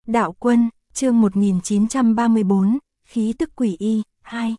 Đạo Quân, chương 1934, khí tức quỷ y, 2.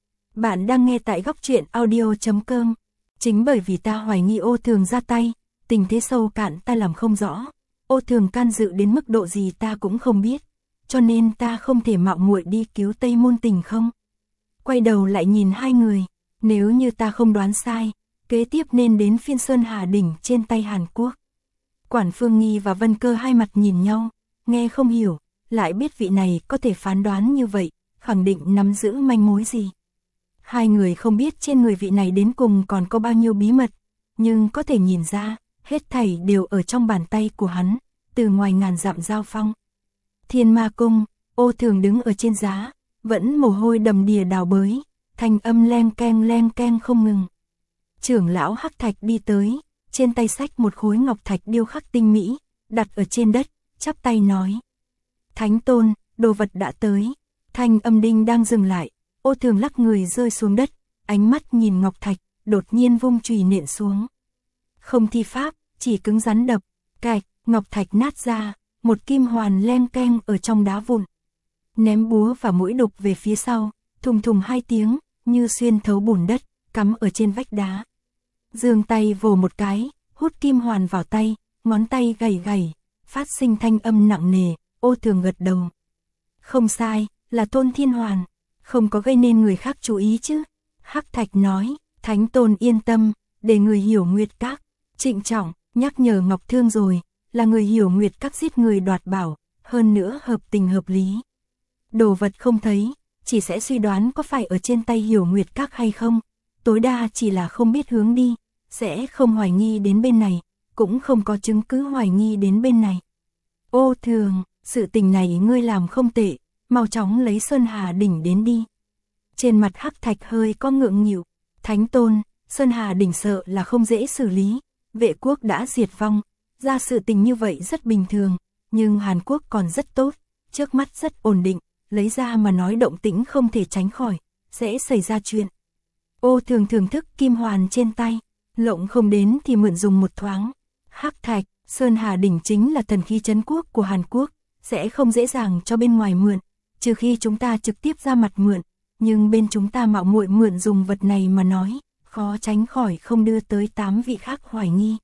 Bạn đang nghe tại góc truyện audio.com. Chính bởi vì ta hoài nghi Ô Thường ra tay, tình thế sâu cạn ta làm không rõ. Ô Thường can dự đến mức độ gì ta cũng không biết, cho nên ta không thể mạo muội đi cứu Tây Môn Tình không. Quay đầu lại nhìn hai người, nếu như ta không đoán sai, kế tiếp nên đến phiên Sơn Hà Đỉnh trên tay Hàn Quốc. Quản Phương Nghi và Vân Cơ hai mặt nhìn nhau, nghe không hiểu, lại biết vị này có thể phán đoán như vậy, khẳng định nắm giữ manh mối gì. Hai người không biết trên người vị này đến cùng còn có bao nhiêu bí mật, nhưng có thể nhìn ra, hết thảy đều ở trong bàn tay của hắn, từ ngoài ngàn dặm giao phong. Thiên Ma Cung, Ô Thường đứng ở trên giá, vẫn mồ hôi đầm đìa đào bới, thanh âm len keng không ngừng. Trưởng lão Hắc Thạch đi tới, trên tay xách một khối ngọc thạch điêu khắc tinh mỹ, đặt ở trên đất, chắp tay nói: Thánh Tôn, đồ vật đã tới. Thanh âm đinh đang dừng lại, Ô Thường lắc người rơi xuống đất, ánh mắt nhìn ngọc thạch, đột nhiên vung chùy nện xuống. Không thi pháp, chỉ cứng rắn đập, cạch, ngọc thạch nát ra, một kim hoàn len keng ở trong đá vụn. Ném búa và mũi đục về phía sau, thùng thùng hai tiếng, như xuyên thấu bùn đất, cắm ở trên vách đá. Giương tay vồ một cái, hút kim hoàn vào tay, ngón tay gảy gảy, phát sinh thanh âm nặng nề. Ô Thường gật đầu. Không sai, là Tôn Thiên Hoàn, không có gây nên người khác chú ý chứ. Hắc Thạch nói, Thánh Tôn yên tâm, để người Hiểu Nguyệt Các trịnh trọng nhắc nhở Ngọc Thương rồi, là người Hiểu Nguyệt Các giết người đoạt bảo, hơn nữa hợp tình hợp lý. Đồ vật không thấy, chỉ sẽ suy đoán có phải ở trên tay Hiểu Nguyệt Các hay không, tối đa chỉ là không biết hướng đi, sẽ không hoài nghi đến bên này, cũng không có chứng cứ hoài nghi đến bên này. Ô Thường, sự tình này ngươi làm không tệ, mau chóng lấy Sơn Hà Đỉnh đến đi. Trên mặt Hắc Thạch hơi có ngượng nghịu. Thánh Tôn, Sơn Hà Đỉnh sợ là không dễ xử lý, Vệ quốc đã diệt vong, ra sự tình như vậy rất bình thường, nhưng Hàn Quốc còn rất tốt, trước mắt rất ổn định, lấy ra mà nói động tĩnh không thể tránh khỏi, sẽ xảy ra chuyện. Ô Thường thưởng thức kim hoàn trên tay, lộng không đến thì mượn dùng một thoáng. Hắc Thạch, Sơn Hà Đỉnh chính là thần khí trấn quốc của Hàn Quốc, sẽ không dễ dàng cho bên ngoài mượn, trừ khi chúng ta trực tiếp ra mặt mượn, nhưng bên chúng ta mạo muội mượn dùng vật này mà nói, khó tránh khỏi không đưa tới 8 vị khác hoài nghi.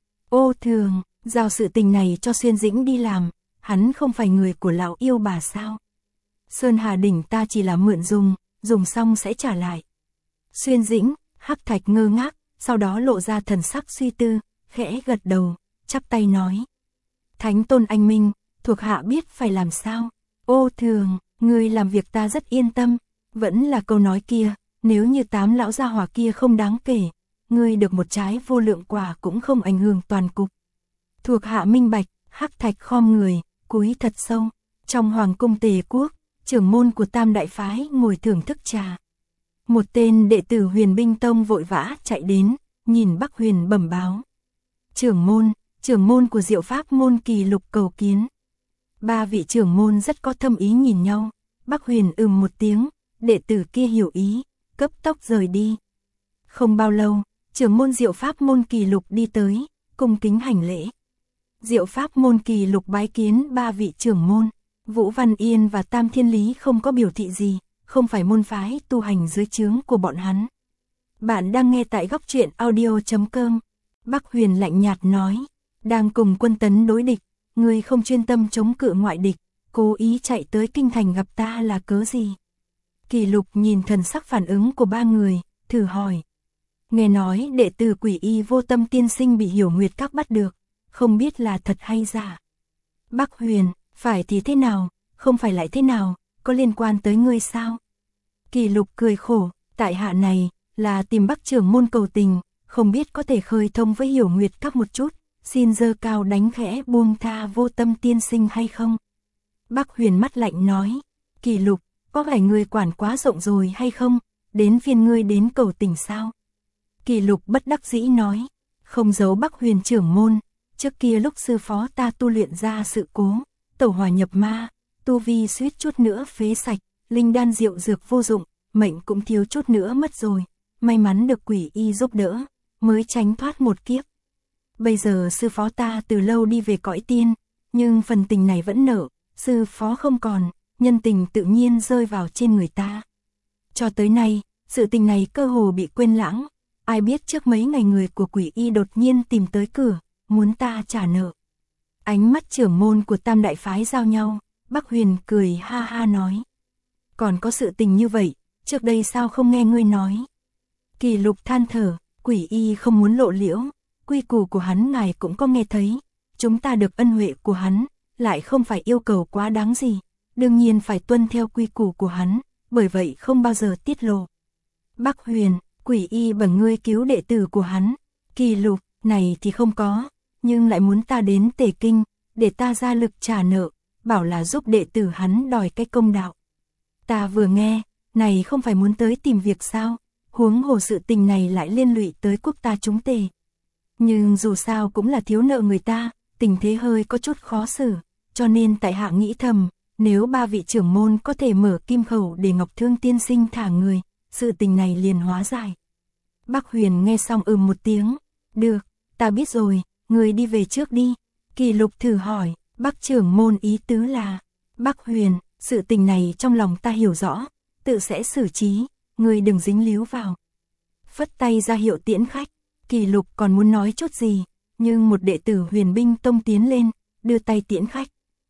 Ô Thường, giao sự tình này cho Xuyên Dĩnh đi làm, hắn không phải người của lão yêu bà sao? Sơn Hà Đỉnh ta chỉ là mượn dùng xong sẽ trả lại. Xuyên Dĩnh, Hắc Thạch ngơ ngác, sau đó lộ ra thần sắc suy tư, khẽ gật đầu, chắp tay nói: Thánh Tôn anh minh, thuộc hạ biết phải làm sao. Ô Thường, ngươi làm việc ta rất yên tâm, vẫn là câu nói kia, nếu như 8 lão gia hỏa kia không đáng kể, ngươi được một trái vô lượng quả cũng không ảnh hưởng toàn cục. Thuộc hạ minh bạch. Hắc Thạch khom người, cúi thật sâu. Trong hoàng cung Tề Quốc, trưởng môn của Tam Đại Phái ngồi thưởng thức trà. Một tên đệ tử Huyền Binh Tông vội vã chạy đến, nhìn Bắc Huyền bẩm báo: trưởng môn của Diệu Pháp môn Kỳ Lục cầu kiến. 3 vị trưởng môn rất có thâm ý nhìn nhau, Bắc Huyền một tiếng, đệ tử kia hiểu ý, cấp tốc rời đi. Không bao lâu, trưởng môn Diệu Pháp môn Kỳ Lục đi tới, cung kính hành lễ. Diệu Pháp môn Kỳ Lục bái kiến 3 vị trưởng môn. Vũ Văn Yên và Tam Thiên Lý không có biểu thị gì, không phải môn phái tu hành dưới trướng của bọn hắn. Bạn đang nghe tại góc truyện audio.com. Bắc Huyền lạnh nhạt nói: đang cùng quân tấn đối địch, người không chuyên tâm chống cự ngoại địch, cố ý chạy tới kinh thành gặp ta là cớ gì? Kỳ Lục nhìn thần sắc phản ứng của 3 người, thử hỏi: nghe nói đệ tử Quỷ Y Vô Tâm tiên sinh bị Hiểu Nguyệt Các bắt được, không biết là thật hay giả? Bắc Huyền: phải thì thế nào, không phải lại thế nào, có liên quan tới ngươi sao? Kỳ Lục cười khổ: tại hạ này là tìm Bắc trưởng môn cầu tình, không biết có thể khơi thông với Hiểu Nguyệt Các một chút, xin giơ cao đánh khẽ buông tha Vô Tâm tiên sinh hay không? Bắc Huyền mắt lạnh nói: Kỳ Lục, có phải ngươi quản quá rộng rồi hay không, đến phiên ngươi đến cầu tình sao? Kỳ Lục bất đắc dĩ nói: không giấu Bắc Huyền trưởng môn, trước kia lúc sư phó ta tu luyện ra sự cố, tẩu hỏa nhập ma, tu vi suýt chút nữa phế sạch, linh đan diệu dược vô dụng, mệnh cũng thiếu chút nữa mất rồi, may mắn được Quỷ Y giúp đỡ, mới tránh thoát một kiếp. Bây giờ sư phó ta từ lâu đi về cõi tiên, nhưng phần tình này vẫn nợ, sư phó không còn, nhân tình tự nhiên rơi vào trên người ta. Cho tới nay, sự tình này cơ hồ bị quên lãng, ai biết trước mấy ngày người của Quỷ Y đột nhiên tìm tới cửa, muốn ta trả nợ. Ánh mắt trưởng môn của Tam Đại Phái giao nhau, Bắc Huyền cười ha ha nói. Còn có sự tình như vậy, trước đây sao không nghe ngươi nói? Kỳ Lục than thở, Quỷ Y không muốn lộ liễu, quy củ của hắn ngài cũng có nghe thấy, chúng ta được ân huệ của hắn, lại không phải yêu cầu quá đáng gì, đương nhiên phải tuân theo quy củ của hắn, bởi vậy không bao giờ tiết lộ. Bắc Huyền, Quỷ Y bằng ngươi cứu đệ tử của hắn, Kỳ Lục, này thì không có, nhưng lại muốn ta đến Tề Kinh, để ta ra lực trả nợ, bảo là giúp đệ tử hắn đòi cái công đạo. Ta vừa nghe, này không phải muốn tới tìm việc sao, huống hồ sự tình này lại liên lụy tới quốc ta chúng Tề. Nhưng dù sao cũng là thiếu nợ người ta, tình thế hơi có chút khó xử, cho nên tại hạ nghĩ thầm, nếu ba vị trưởng môn có thể mở kim khẩu để Ngọc Thương tiên sinh thả người, sự tình này liền hóa giải. Bắc Huyền nghe xong một tiếng, được, ta biết rồi, người đi về trước đi. Kỳ Lục thử hỏi, Bắc trưởng môn ý tứ là, Bắc Huyền, sự tình này trong lòng ta hiểu rõ, tự sẽ xử trí, người đừng dính líu vào. Phất tay ra hiệu tiễn khách, Kỳ Lục còn muốn nói chút gì, nhưng một đệ tử Huyền Binh Tông tiến lên, đưa tay tiễn khách.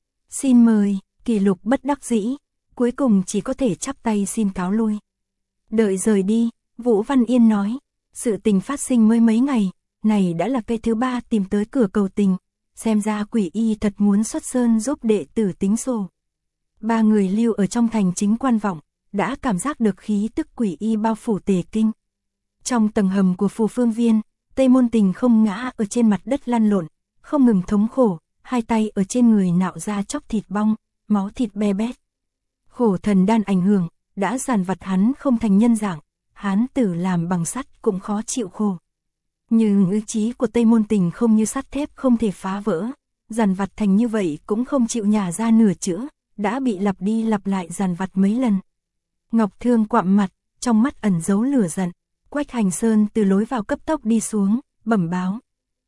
Xin mời, Kỳ Lục bất đắc dĩ, cuối cùng chỉ có thể chắp tay xin cáo lui. Đợi rời đi, Vũ Văn Yên nói, sự tình phát sinh mới mấy ngày, này đã là cây thứ 3 tìm tới cửa cầu tình, xem ra Quỷ Y thật muốn xuất sơn giúp đệ tử tính sổ. Ba người lưu ở trong thành chính quan vọng, đã cảm giác được khí tức Quỷ Y bao phủ Tề Kinh. Trong tầng hầm của Phù Phương Viên, Tây Môn Tình không ngã ở trên mặt đất lăn lộn, không ngừng thống khổ, hai tay ở trên người nạo ra chóc thịt bong, máu thịt be bét. Khổ thần đan ảnh hưởng, đã dàn vặt hắn không thành nhân dạng, hán tử làm bằng sắt cũng khó chịu khổ. Nhưng ý chí của Tây Môn Tình không như sắt thép không thể phá vỡ, dàn vặt thành như vậy cũng không chịu nhả ra nửa chữ, đã bị lặp đi lặp lại dàn vặt mấy lần. Ngọc Thương quặm mặt, trong mắt ẩn giấu lửa giận. Quách Hành Sơn từ lối vào cấp tốc đi xuống, bẩm báo.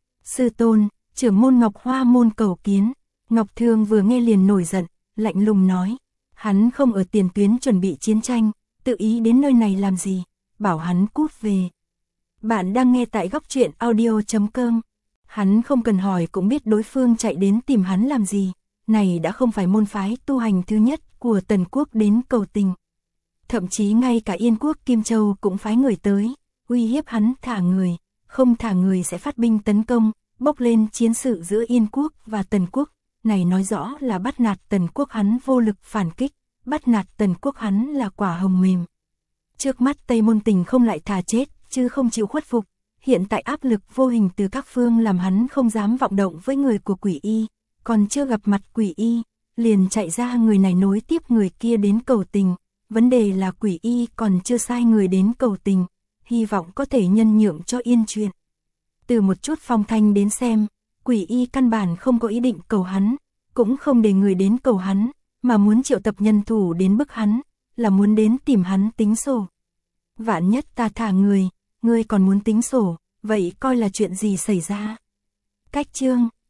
Sư tôn, trưởng môn Ngọc Hoa môn cầu kiến. Ngọc Thương vừa nghe liền nổi giận, lạnh lùng nói. Hắn không ở tiền tuyến chuẩn bị chiến tranh, tự ý đến nơi này làm gì, bảo hắn cút về. Bạn đang nghe tại góc truyện audio.com. Hắn không cần hỏi cũng biết đối phương chạy đến tìm hắn làm gì, này đã không phải môn phái tu hành thứ nhất của Tần Quốc đến cầu tình. Thậm chí ngay cả Yên Quốc Kim Châu cũng phái người tới, uy hiếp hắn thả người, không thả người sẽ phát binh tấn công, bốc lên chiến sự giữa Yên Quốc và Tần Quốc, này nói rõ là bắt nạt Tần Quốc hắn vô lực phản kích, bắt nạt Tần Quốc hắn là quả hồng mềm. Trước mắt Tây Môn Tình không lại thà chết, chứ không chịu khuất phục, hiện tại áp lực vô hình từ các phương làm hắn không dám vọng động với người của Quỷ Y, còn chưa gặp mặt Quỷ Y, liền chạy ra người này nối tiếp người kia đến cầu tình. Vấn đề là Quỷ Y còn chưa sai người đến cầu tình, hy vọng có thể nhân nhượng cho yên chuyện. Từ một chút phong thanh đến xem, Quỷ Y căn bản không có ý định cầu hắn, cũng không để người đến cầu hắn, mà muốn triệu tập nhân thủ đến bức hắn, là muốn đến tìm hắn tính sổ. Vạn nhất ta thả người, ngươi còn muốn tính sổ, vậy coi là chuyện gì xảy ra? Cách chương